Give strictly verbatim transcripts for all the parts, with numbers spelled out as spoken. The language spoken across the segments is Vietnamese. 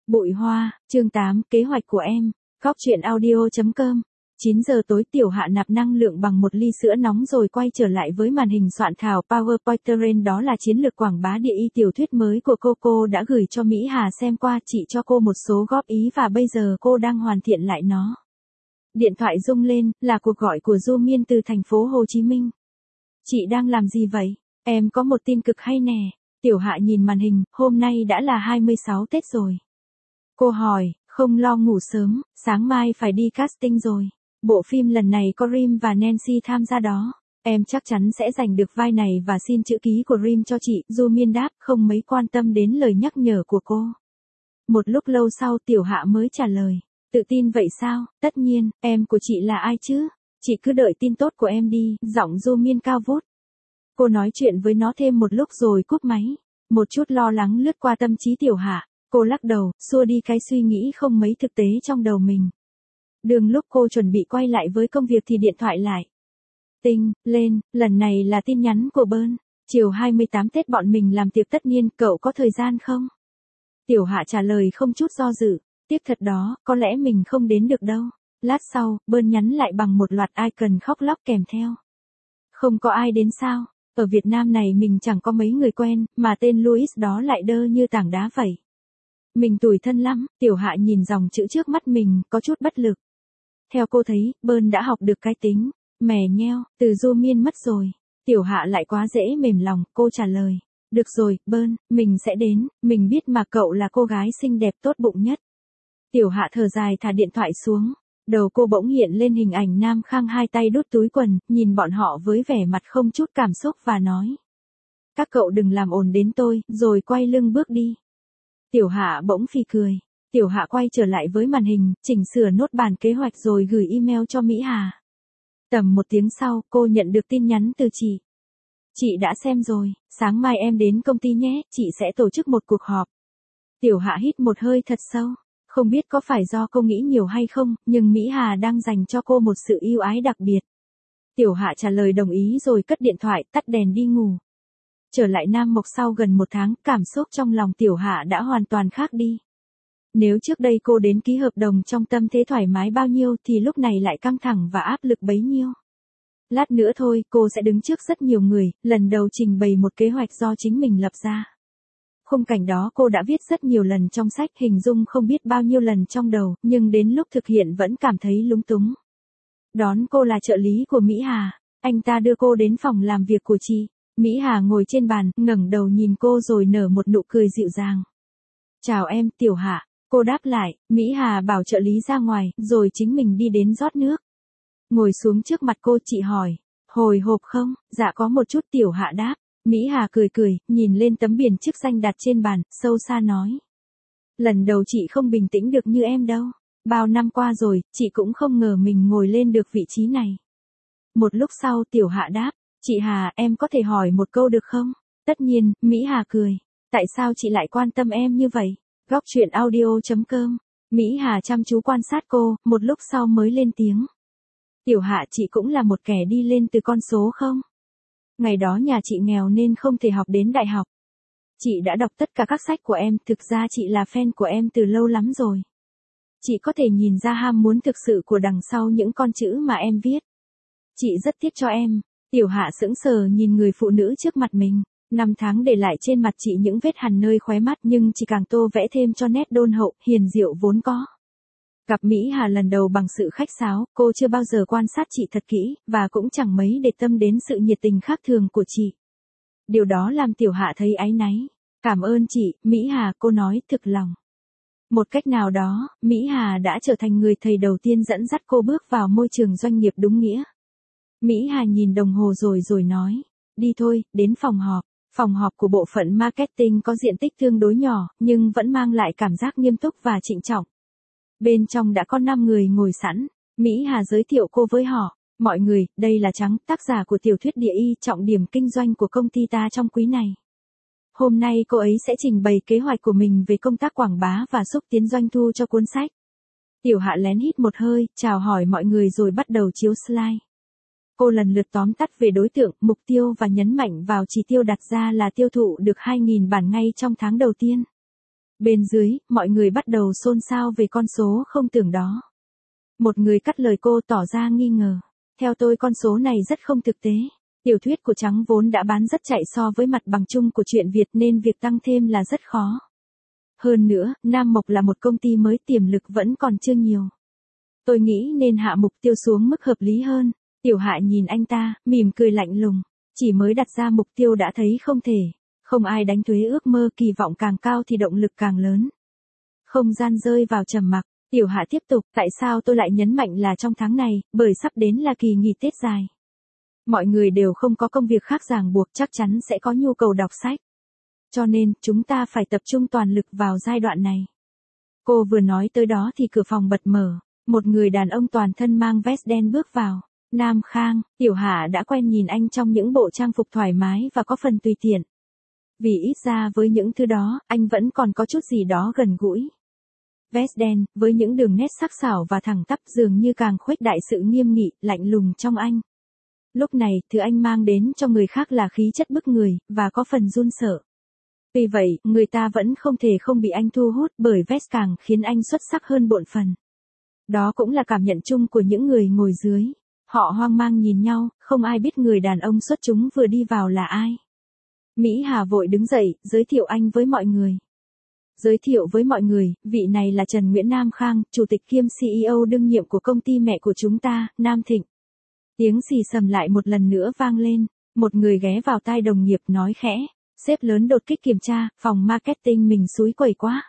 Bụi hoa, chương tám, kế hoạch của em. Góc truyện audio chấm com. chín giờ tối Tiểu Hạ nạp năng lượng bằng một ly sữa nóng rồi quay trở lại với màn hình soạn thảo PowerPoint Terrain, đó là chiến lược quảng bá địa y tiểu thuyết mới của cô. Cô đã gửi cho Mỹ Hà xem qua, chị cho cô một số góp ý và bây giờ cô đang hoàn thiện lại nó. Điện thoại rung lên, là cuộc gọi của Du Miên từ thành phố Hồ Chí Minh. Chị đang làm gì vậy? Em có một tin cực hay nè. Tiểu Hạ nhìn màn hình, hôm nay đã là hai mươi sáu Tết rồi. Cô hỏi, không lo ngủ sớm, sáng mai phải đi casting rồi. Bộ phim lần này có Rim và Nancy tham gia đó. Em chắc chắn sẽ giành được vai này và xin chữ ký của Rim cho chị. Du Miên đáp, không mấy quan tâm đến lời nhắc nhở của cô. Một lúc lâu sau Tiểu Hạ mới trả lời. Tự tin vậy sao? Tất nhiên, em của chị là ai chứ? Chị cứ đợi tin tốt của em đi. Giọng Du Miên cao vút. Cô nói chuyện với nó thêm một lúc rồi cúp máy. Một chút lo lắng lướt qua tâm trí Tiểu Hạ. Cô lắc đầu, xua đi cái suy nghĩ không mấy thực tế trong đầu mình. Đường lúc cô chuẩn bị quay lại với công việc thì điện thoại lại. Tinh, lên, lần này là tin nhắn của Bơn. Chiều hai mươi tám Tết bọn mình làm tiệc tất niên, cậu có thời gian không? Tiểu Hạ trả lời không chút do dự. Tiếc thật đó, có lẽ mình không đến được đâu. Lát sau, Bơn nhắn lại bằng một loạt icon khóc lóc kèm theo. Không có ai đến sao? Ở Việt Nam này mình chẳng có mấy người quen, mà tên Louis đó lại đơ như tảng đá vậy. Mình tủi thân lắm. Tiểu Hạ nhìn dòng chữ trước mắt mình, có chút bất lực. Theo cô thấy, Bơn đã học được cái tính mè nheo, từ Du Miên mất rồi. Tiểu Hạ lại quá dễ mềm lòng, cô trả lời. Được rồi, Bơn, mình sẽ đến, mình biết mà cậu là cô gái xinh đẹp tốt bụng nhất. Tiểu Hạ thở dài thả điện thoại xuống. Đầu cô bỗng hiện lên hình ảnh Nam Khang hai tay đút túi quần, nhìn bọn họ với vẻ mặt không chút cảm xúc và nói. Các cậu đừng làm ồn đến tôi, rồi quay lưng bước đi. Tiểu Hạ bỗng phì cười. Tiểu Hạ quay trở lại với màn hình, chỉnh sửa nốt bản kế hoạch rồi gửi email cho Mỹ Hà. Tầm một tiếng sau, cô nhận được tin nhắn từ chị. Chị đã xem rồi, sáng mai em đến công ty nhé, chị sẽ tổ chức một cuộc họp. Tiểu Hạ hít một hơi thật sâu. Không biết có phải do cô nghĩ nhiều hay không, nhưng Mỹ Hà đang dành cho cô một sự yêu ái đặc biệt. Tiểu Hạ trả lời đồng ý rồi cất điện thoại, tắt đèn đi ngủ. Trở lại Nam Mộc sau gần một tháng, cảm xúc trong lòng Tiểu Hạ đã hoàn toàn khác đi. Nếu trước đây cô đến ký hợp đồng trong tâm thế thoải mái bao nhiêu thì lúc này lại căng thẳng và áp lực bấy nhiêu. Lát nữa thôi, cô sẽ đứng trước rất nhiều người, lần đầu trình bày một kế hoạch do chính mình lập ra. Khung cảnh đó cô đã viết rất nhiều lần trong sách, hình dung không biết bao nhiêu lần trong đầu, nhưng đến lúc thực hiện vẫn cảm thấy lúng túng. Đón cô là trợ lý của Mỹ Hà. Anh ta đưa cô đến phòng làm việc của chị. Mỹ Hà ngồi trên bàn, ngẩng đầu nhìn cô rồi nở một nụ cười dịu dàng. Chào em, Tiểu Hạ. Cô đáp lại. Mỹ Hà bảo trợ lý ra ngoài, rồi chính mình đi đến rót nước. Ngồi xuống trước mặt cô, chị hỏi. Hồi hộp không? Dạ có một chút, Tiểu Hạ đáp. Mỹ Hà cười cười, nhìn lên tấm biển chức danh đặt trên bàn, sâu xa nói. Lần đầu chị không bình tĩnh được như em đâu. Bao năm qua rồi, chị cũng không ngờ mình ngồi lên được vị trí này. Một lúc sau Tiểu Hạ đáp. Chị Hà, em có thể hỏi một câu được không? Tất nhiên, Mỹ Hà cười. Tại sao chị lại quan tâm em như vậy? Góc truyện audio chấm com. Mỹ Hà chăm chú quan sát cô, một lúc sau mới lên tiếng. Tiểu Hạ, chị cũng là một kẻ đi lên từ con số không? Ngày đó nhà chị nghèo nên không thể học đến đại học. Chị đã đọc tất cả các sách của em, thực ra chị là fan của em từ lâu lắm rồi. Chị có thể nhìn ra ham muốn thực sự của đằng sau những con chữ mà em viết. Chị rất tiếc cho em. Tiểu Hạ sững sờ nhìn người phụ nữ trước mặt mình. Năm tháng để lại trên mặt chị những vết hằn nơi khóe mắt, nhưng chỉ càng tô vẽ thêm cho nét đôn hậu, hiền diệu vốn có. Gặp Mỹ Hà lần đầu bằng sự khách sáo, cô chưa bao giờ quan sát chị thật kỹ, và cũng chẳng mấy để tâm đến sự nhiệt tình khác thường của chị. Điều đó làm Tiểu Hạ thấy áy náy. Cảm ơn chị, Mỹ Hà, cô nói thực lòng. Một cách nào đó, Mỹ Hà đã trở thành người thầy đầu tiên dẫn dắt cô bước vào môi trường doanh nghiệp đúng nghĩa. Mỹ Hà nhìn đồng hồ rồi rồi nói. Đi thôi, đến phòng họp. Phòng họp của bộ phận marketing có diện tích tương đối nhỏ, nhưng vẫn mang lại cảm giác nghiêm túc và trịnh trọng. Bên trong đã có năm người ngồi sẵn. Mỹ Hà giới thiệu cô với họ. Mọi người, đây là Trắng, tác giả của tiểu thuyết địa y trọng điểm kinh doanh của công ty ta trong quý này. Hôm nay cô ấy sẽ trình bày kế hoạch của mình về công tác quảng bá và xúc tiến doanh thu cho cuốn sách. Tiểu Hạ lén hít một hơi, chào hỏi mọi người rồi bắt đầu chiếu slide. Cô lần lượt tóm tắt về đối tượng, mục tiêu và nhấn mạnh vào chỉ tiêu đặt ra là tiêu thụ được hai nghìn bản ngay trong tháng đầu tiên. Bên dưới, mọi người bắt đầu xôn xao về con số không tưởng đó. Một người cắt lời cô tỏ ra nghi ngờ. Theo tôi con số này rất không thực tế. Tiểu thuyết của Trắng vốn đã bán rất chạy so với mặt bằng chung của truyện Việt nên việc tăng thêm là rất khó. Hơn nữa, Nam Mộc là một công ty mới, tiềm lực vẫn còn chưa nhiều. Tôi nghĩ nên hạ mục tiêu xuống mức hợp lý hơn. Tiểu Hạ nhìn anh ta, mỉm cười lạnh lùng. Chỉ mới đặt ra mục tiêu đã thấy không thể. Không ai đánh thuế ước mơ, kỳ vọng càng cao thì động lực càng lớn. Không gian rơi vào trầm mặc. Tiểu Hạ tiếp tục, tại sao tôi lại nhấn mạnh là trong tháng này, bởi sắp đến là kỳ nghỉ Tết dài. Mọi người đều không có công việc khác ràng buộc, chắc chắn sẽ có nhu cầu đọc sách. Cho nên, chúng ta phải tập trung toàn lực vào giai đoạn này. Cô vừa nói tới đó thì cửa phòng bật mở. Một người đàn ông toàn thân mang vest đen bước vào. Nam Khang. Tiểu Hạ đã quen nhìn anh trong những bộ trang phục thoải mái và có phần tùy tiện. Vì ít ra với những thứ đó, anh vẫn còn có chút gì đó gần gũi. Vest đen, với những đường nét sắc sảo và thẳng tắp dường như càng khuếch đại sự nghiêm nghị, lạnh lùng trong anh. Lúc này, thứ anh mang đến cho người khác là khí chất bức người, và có phần run sợ. Vì vậy, người ta vẫn không thể không bị anh thu hút bởi vest càng khiến anh xuất sắc hơn bộn phần. Đó cũng là cảm nhận chung của những người ngồi dưới. Họ hoang mang nhìn nhau, không ai biết người đàn ông xuất chúng vừa đi vào là ai. Mỹ Hà vội đứng dậy, giới thiệu anh với mọi người. Giới thiệu với mọi người, vị này là Trần Nguyễn Nam Khang, chủ tịch kiêm xê e ô đương nhiệm của công ty mẹ của chúng ta, Nam Thịnh. Tiếng xì xầm lại một lần nữa vang lên, một người ghé vào tai đồng nghiệp nói khẽ, sếp lớn đột kích kiểm tra, phòng marketing mình xúi quẩy quá.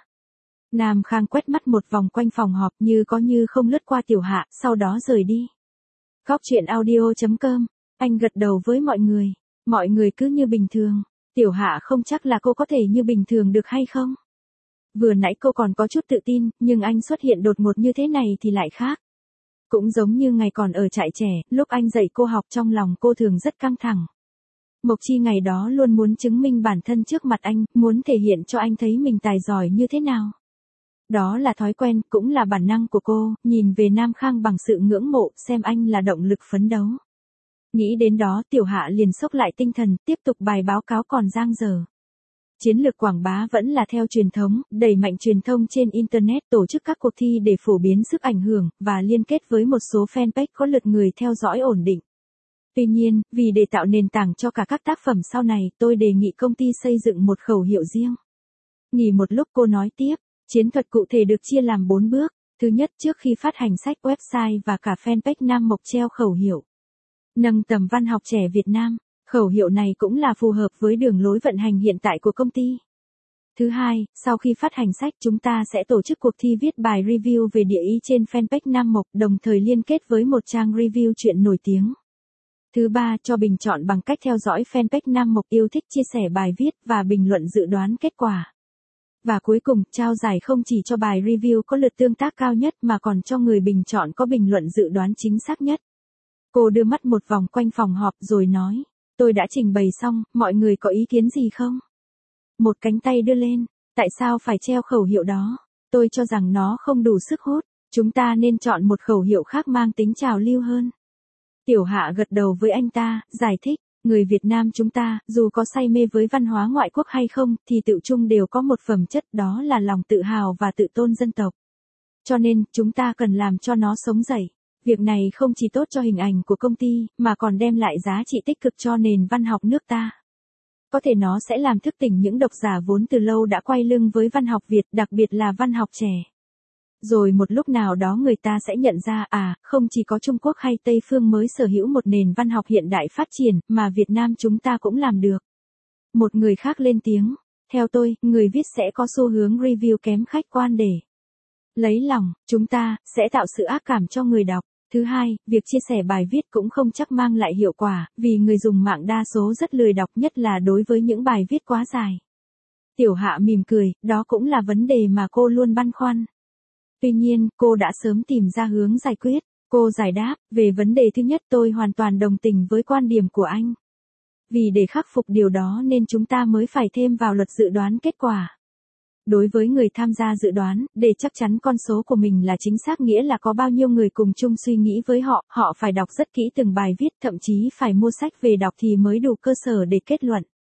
Nam Khang quét mắt một vòng quanh phòng họp như có như không lướt qua Tiểu Hạ, sau đó rời đi. Góc truyện audio chấm com, anh gật đầu với mọi người, mọi người cứ như bình thường. Tiểu Hạ không chắc là cô có thể như bình thường được hay không. Vừa nãy cô còn có chút tự tin, nhưng anh xuất hiện đột ngột như thế này thì lại khác. Cũng giống như ngày còn ở trại trẻ, lúc anh dạy cô học trong lòng cô thường rất căng thẳng. Mộc Chi ngày đó luôn muốn chứng minh bản thân trước mặt anh, muốn thể hiện cho anh thấy mình tài giỏi như thế nào. Đó là thói quen, cũng là bản năng của cô, nhìn về Nam Khang bằng sự ngưỡng mộ, xem anh là động lực phấn đấu. Nghĩ đến đó Tiểu Hạ liền xốc lại tinh thần, tiếp tục bài báo cáo còn dang dở. Chiến lược quảng bá vẫn là theo truyền thống, đẩy mạnh truyền thông trên Internet, tổ chức các cuộc thi để phổ biến sức ảnh hưởng, và liên kết với một số fanpage có lượt người theo dõi ổn định. Tuy nhiên, vì để tạo nền tảng cho cả các tác phẩm sau này, tôi đề nghị công ty xây dựng một khẩu hiệu riêng. Nghỉ một lúc cô nói tiếp, chiến thuật cụ thể được chia làm bốn bước. Thứ nhất, trước khi phát hành sách, website và cả fanpage Nam Mộc treo khẩu hiệu nâng tầm văn học trẻ Việt Nam. Khẩu hiệu này cũng là phù hợp với đường lối vận hành hiện tại của công ty. Thứ hai, sau khi phát hành sách chúng ta sẽ tổ chức cuộc thi viết bài review về địa ý trên fanpage Nam Mộc, đồng thời liên kết với một trang review truyện nổi tiếng. Thứ ba, cho bình chọn bằng cách theo dõi fanpage Nam Mộc, yêu thích chia sẻ bài viết và bình luận dự đoán kết quả. Và cuối cùng, trao giải không chỉ cho bài review có lượt tương tác cao nhất mà còn cho người bình chọn có bình luận dự đoán chính xác nhất. Cô đưa mắt một vòng quanh phòng họp rồi nói, tôi đã trình bày xong, mọi người có ý kiến gì không? Một cánh tay đưa lên, tại sao phải treo khẩu hiệu đó? Tôi cho rằng nó không đủ sức hút, chúng ta nên chọn một khẩu hiệu khác mang tính trào lưu hơn. Tiểu Hạ gật đầu với anh ta, giải thích, người Việt Nam chúng ta, dù có say mê với văn hóa ngoại quốc hay không, thì tự chung đều có một phẩm chất, đó là lòng tự hào và tự tôn dân tộc. Cho nên, chúng ta cần làm cho nó sống dậy. Việc này không chỉ tốt cho hình ảnh của công ty, mà còn đem lại giá trị tích cực cho nền văn học nước ta. Có thể nó sẽ làm thức tỉnh những độc giả vốn từ lâu đã quay lưng với văn học Việt, đặc biệt là văn học trẻ. Rồi một lúc nào đó người ta sẽ nhận ra, à, không chỉ có Trung Quốc hay Tây Phương mới sở hữu một nền văn học hiện đại phát triển, mà Việt Nam chúng ta cũng làm được. Một người khác lên tiếng, theo tôi, người viết sẽ có xu hướng review kém khách quan để lấy lòng, chúng ta, sẽ tạo sự ác cảm cho người đọc. Thứ hai, việc chia sẻ bài viết cũng không chắc mang lại hiệu quả, vì người dùng mạng đa số rất lười đọc, nhất là đối với những bài viết quá dài. Tiểu Hạ mỉm cười, đó cũng là vấn đề mà cô luôn băn khoăn. Tuy nhiên, cô đã sớm tìm ra hướng giải quyết. Cô giải đáp, về vấn đề thứ nhất tôi hoàn toàn đồng tình với quan điểm của anh. Vì để khắc phục điều đó nên chúng ta mới phải thêm vào luật dự đoán kết quả. Đối với người tham gia dự đoán, để chắc chắn con số của mình là chính xác, nghĩa là có bao nhiêu người cùng chung suy nghĩ với họ, họ phải đọc rất kỹ từng bài viết, thậm chí phải mua sách về đọc thì mới đủ cơ sở để kết luận.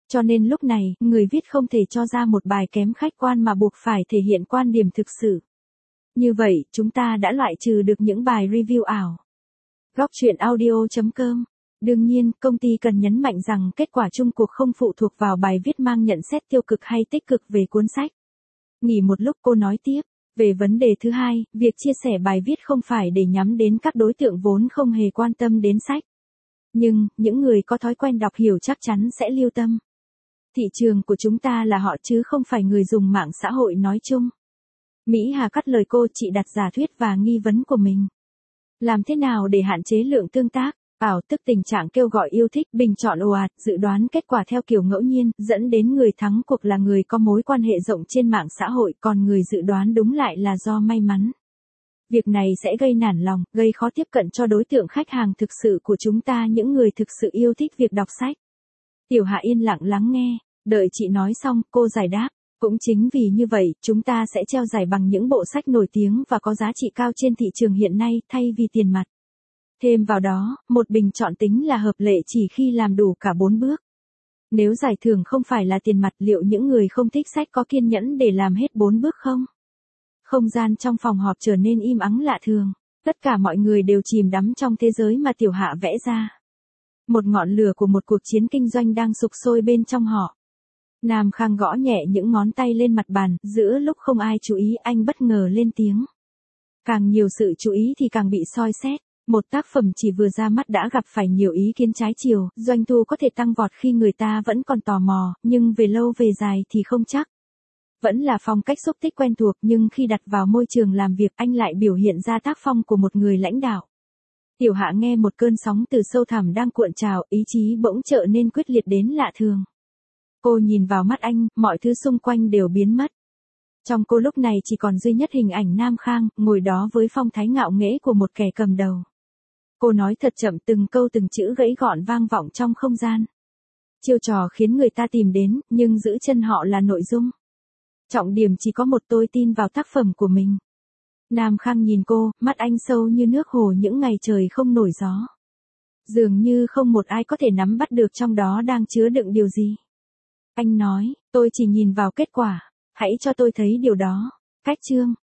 Cho nên lúc này, người viết không thể cho ra một bài kém khách quan mà buộc phải thể hiện quan điểm thực sự. Như vậy, chúng ta đã loại trừ được những bài review ảo. Góc truyện audio chấm com. Đương nhiên, công ty cần nhấn mạnh rằng kết quả chung cuộc không phụ thuộc vào bài viết mang nhận xét tiêu cực hay tích cực về cuốn sách. Nghỉ một lúc cô nói tiếp. Về vấn đề thứ hai, việc chia sẻ bài viết không phải để nhắm đến các đối tượng vốn không hề quan tâm đến sách. Nhưng, những người có thói quen đọc hiểu chắc chắn sẽ lưu tâm. Thị trường của chúng ta là họ chứ không phải người dùng mạng xã hội nói chung. Mỹ Hà cắt lời cô, chị đặt giả thuyết và nghi vấn của mình. Làm thế nào để hạn chế lượng tương tác, ảo tức tình trạng kêu gọi yêu thích, bình chọn ồ ạt, dự đoán kết quả theo kiểu ngẫu nhiên, dẫn đến người thắng cuộc là người có mối quan hệ rộng trên mạng xã hội, còn người dự đoán đúng lại là do may mắn. Việc này sẽ gây nản lòng, gây khó tiếp cận cho đối tượng khách hàng thực sự của chúng ta, những người thực sự yêu thích việc đọc sách. Tiểu Hạ yên lặng lắng nghe, đợi chị nói xong, cô giải đáp. Cũng chính vì như vậy, chúng ta sẽ treo giải bằng những bộ sách nổi tiếng và có giá trị cao trên thị trường hiện nay, thay vì tiền mặt. Thêm vào đó, một bình chọn tính là hợp lệ chỉ khi làm đủ cả bốn bước. Nếu giải thưởng không phải là tiền mặt, liệu những người không thích sách có kiên nhẫn để làm hết bốn bước không? Không gian trong phòng họp trở nên im ắng lạ thường. Tất cả mọi người đều chìm đắm trong thế giới mà Tiểu Hạ vẽ ra. Một ngọn lửa của một cuộc chiến kinh doanh đang sục sôi bên trong họ. Nam Khang gõ nhẹ những ngón tay lên mặt bàn, giữa lúc không ai chú ý, anh bất ngờ lên tiếng. Càng nhiều sự chú ý thì càng bị soi xét. Một tác phẩm chỉ vừa ra mắt đã gặp phải nhiều ý kiến trái chiều, doanh thu có thể tăng vọt khi người ta vẫn còn tò mò, nhưng về lâu về dài thì không chắc. Vẫn là phong cách xúc tích quen thuộc, nhưng khi đặt vào môi trường làm việc, anh lại biểu hiện ra tác phong của một người lãnh đạo. Tiểu Hạ nghe một cơn sóng từ sâu thẳm đang cuộn trào, ý chí bỗng trở nên quyết liệt đến lạ thường. Cô nhìn vào mắt anh, mọi thứ xung quanh đều biến mất. Trong cô lúc này chỉ còn duy nhất hình ảnh Nam Khang, ngồi đó với phong thái ngạo nghễ của một kẻ cầm đầu. Cô nói thật chậm, từng câu từng chữ gãy gọn vang vọng trong không gian. Chiêu trò khiến người ta tìm đến, nhưng giữ chân họ là nội dung. Trọng điểm chỉ có một, tôi tin vào tác phẩm của mình. Nam Khang nhìn cô, mắt anh sâu như nước hồ những ngày trời không nổi gió. Dường như không một ai có thể nắm bắt được trong đó đang chứa đựng điều gì. Anh nói, tôi chỉ nhìn vào kết quả, hãy cho tôi thấy điều đó. Cách chương